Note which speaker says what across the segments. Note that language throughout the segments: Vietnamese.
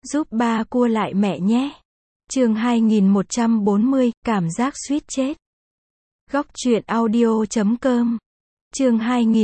Speaker 1: Giúp ba cua lại mẹ nhé. Chương 2140, cảm giác suýt chết. Góc truyện audio.com. Chương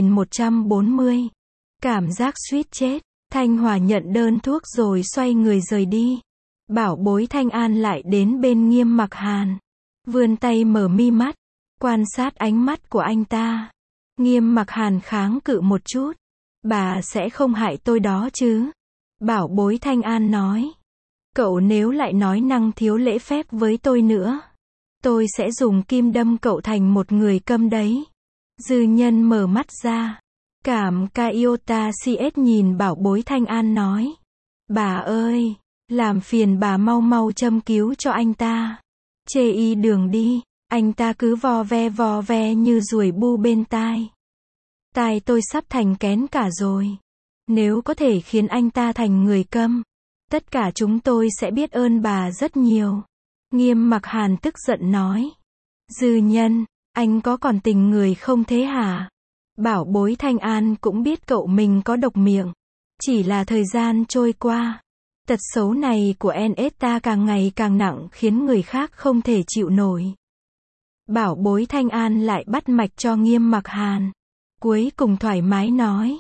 Speaker 1: 2140, cảm giác suýt chết. Thanh Hòa nhận đơn thuốc rồi xoay người rời đi. Bảo bối Thanh An lại đến bên Nghiêm Mặc Hàn. Vươn tay mở mi mắt, quan sát ánh mắt của anh ta. Nghiêm Mặc Hàn kháng cự một chút. Bà sẽ không hại tôi đó chứ? Bảo bối Thanh An nói. Cậu nếu lại nói năng thiếu lễ phép với tôi nữa, tôi sẽ dùng kim đâm cậu thành một người câm đấy. Dư Nhân mở mắt ra. Cảm Kaiota CS nhìn bảo bối Thanh An nói. Bà ơi, làm phiền bà mau mau châm cứu cho anh ta. Chê y đường đi, anh ta cứ vò ve như ruồi bu bên tai. Tai tôi sắp thành kén cả rồi. Nếu có thể khiến anh ta thành người câm, tất cả chúng tôi sẽ biết ơn bà rất nhiều. Nghiêm Mặc Hàn tức giận nói. Dư Nhân, anh có còn tình người không thế hả? Bảo bối Thanh An cũng biết cậu mình có độc miệng. Chỉ là thời gian trôi qua, tật xấu này của Nesta càng ngày càng nặng khiến người khác không thể chịu nổi. Bảo bối Thanh An lại bắt mạch cho Nghiêm Mặc Hàn. Cuối cùng thoải mái nói.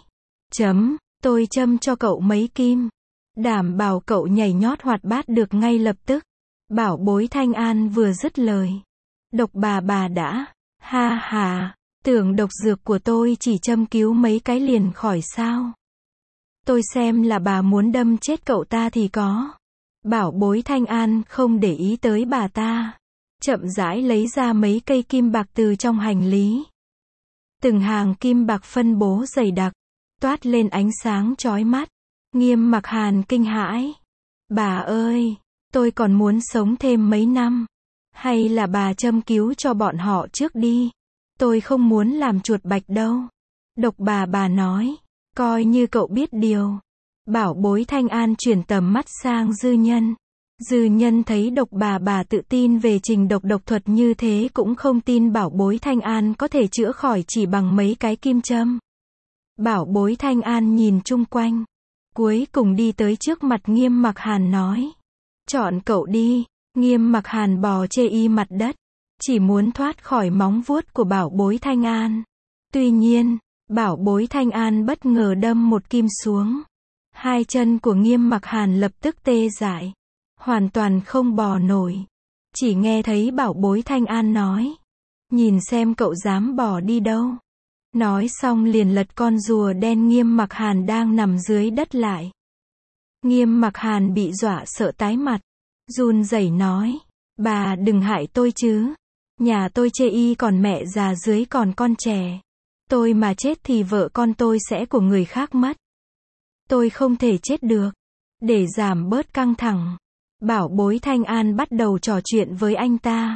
Speaker 1: Tôi châm cho cậu mấy kim. Đảm bảo cậu nhảy nhót hoạt bát được ngay lập tức. Bảo bối Thanh An vừa dứt lời. Độc bà đã. Ha ha, tưởng độc dược của tôi chỉ châm cứu mấy cái liền khỏi sao? Tôi xem là bà muốn đâm chết cậu ta thì có. Bảo bối Thanh An không để ý tới bà ta. Chậm rãi lấy ra mấy cây kim bạc từ trong hành lý. Từng hàng kim bạc phân bố dày đặc, toát lên ánh sáng chói mắt. Nghiêm Mặc Hàn kinh hãi. Bà ơi, tôi còn muốn sống thêm mấy năm. Hay là bà châm cứu cho bọn họ trước đi. Tôi không muốn làm chuột bạch đâu. Độc bà nói. Coi như cậu biết điều. Bảo bối Thanh An chuyển tầm mắt sang Dư Nhân. Dư Nhân thấy độc bà tự tin về trình độc thuật như thế cũng không tin bảo bối Thanh An có thể chữa khỏi chỉ bằng mấy cái kim châm. Bảo bối Thanh An nhìn chung quanh. Cuối cùng đi tới trước mặt Nghiêm Mặc Hàn nói. Chọn cậu đi. Nghiêm Mặc Hàn bò chê y mặt đất. Chỉ muốn thoát khỏi móng vuốt của bảo bối Thanh An. Tuy nhiên, bảo bối Thanh An bất ngờ đâm một kim xuống. Hai chân của Nghiêm Mặc Hàn lập tức tê dại. Hoàn toàn không bò nổi. Chỉ nghe thấy bảo bối Thanh An nói. Nhìn xem cậu dám bò đi đâu. Nói xong liền lật con rùa đen Nghiêm Mặc Hàn đang nằm dưới đất lại. Nghiêm Mặc Hàn bị dọa sợ tái mặt. Run rẩy nói. Bà đừng hại tôi chứ. Nhà tôi chê y còn mẹ già dưới còn con trẻ. Tôi mà chết thì vợ con tôi sẽ của người khác mất. Tôi không thể chết được. Để giảm bớt căng thẳng, bảo bối Thanh An bắt đầu trò chuyện với anh ta.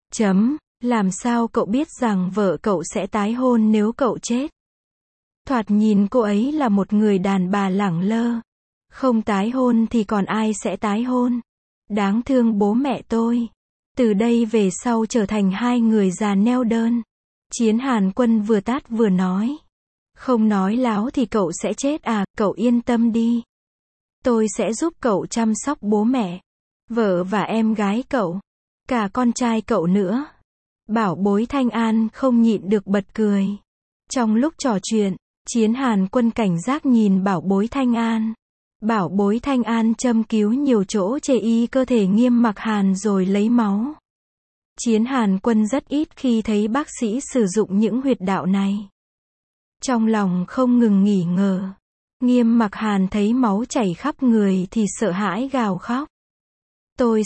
Speaker 1: Làm sao cậu biết rằng vợ cậu sẽ tái hôn nếu cậu chết? Thoạt nhìn cô ấy là một người đàn bà lẳng lơ. Không tái hôn thì còn ai sẽ tái hôn? Đáng thương bố mẹ tôi. Từ đây về sau trở thành hai người già neo đơn. Chiến Hàn Quân vừa tát vừa nói. Không nói láo thì cậu sẽ chết à, cậu yên tâm đi. Tôi sẽ giúp cậu chăm sóc bố mẹ, vợ và em gái cậu, cả con trai cậu nữa. Bảo bối Thanh An không nhịn được bật cười. Trong lúc trò chuyện, Chiến Hàn Quân cảnh giác nhìn bảo bối Thanh An. Bảo bối Thanh An châm cứu nhiều chỗ chê y cơ thể Nghiêm Mặc Hàn rồi lấy máu. Chiến Hàn Quân rất ít khi thấy bác sĩ sử dụng những huyệt đạo này. Trong lòng không ngừng nghỉ ngờ. Nghiêm Mặc Hàn thấy máu chảy khắp người thì sợ hãi gào khóc. Tôi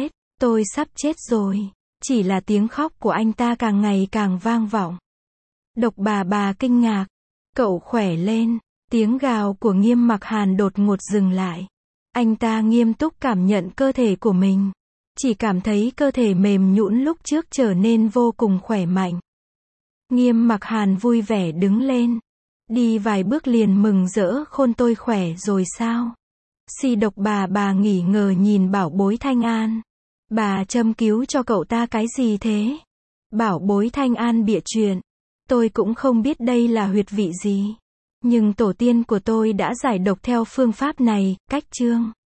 Speaker 1: sắp chết rồi. Chỉ là tiếng khóc của anh ta càng ngày càng vang vọng. Độc bà kinh ngạc. Cậu khỏe lên. Tiếng gào của Nghiêm Mặc Hàn đột ngột dừng lại. Anh ta nghiêm túc cảm nhận cơ thể của mình. Chỉ cảm thấy cơ thể mềm nhũn lúc trước trở nên vô cùng khỏe mạnh. Nghiêm Mặc Hàn vui vẻ đứng lên. Đi vài bước liền mừng rỡ khôn tôi khỏe rồi sao? Si độc bà nghỉ ngờ nhìn bảo bối Thanh An. Bà châm cứu cho cậu ta cái gì thế? Bảo bối Thanh An bịa chuyện. Tôi cũng không biết đây là huyệt vị gì. Nhưng tổ tiên của tôi đã giải độc theo phương pháp này, cách chương.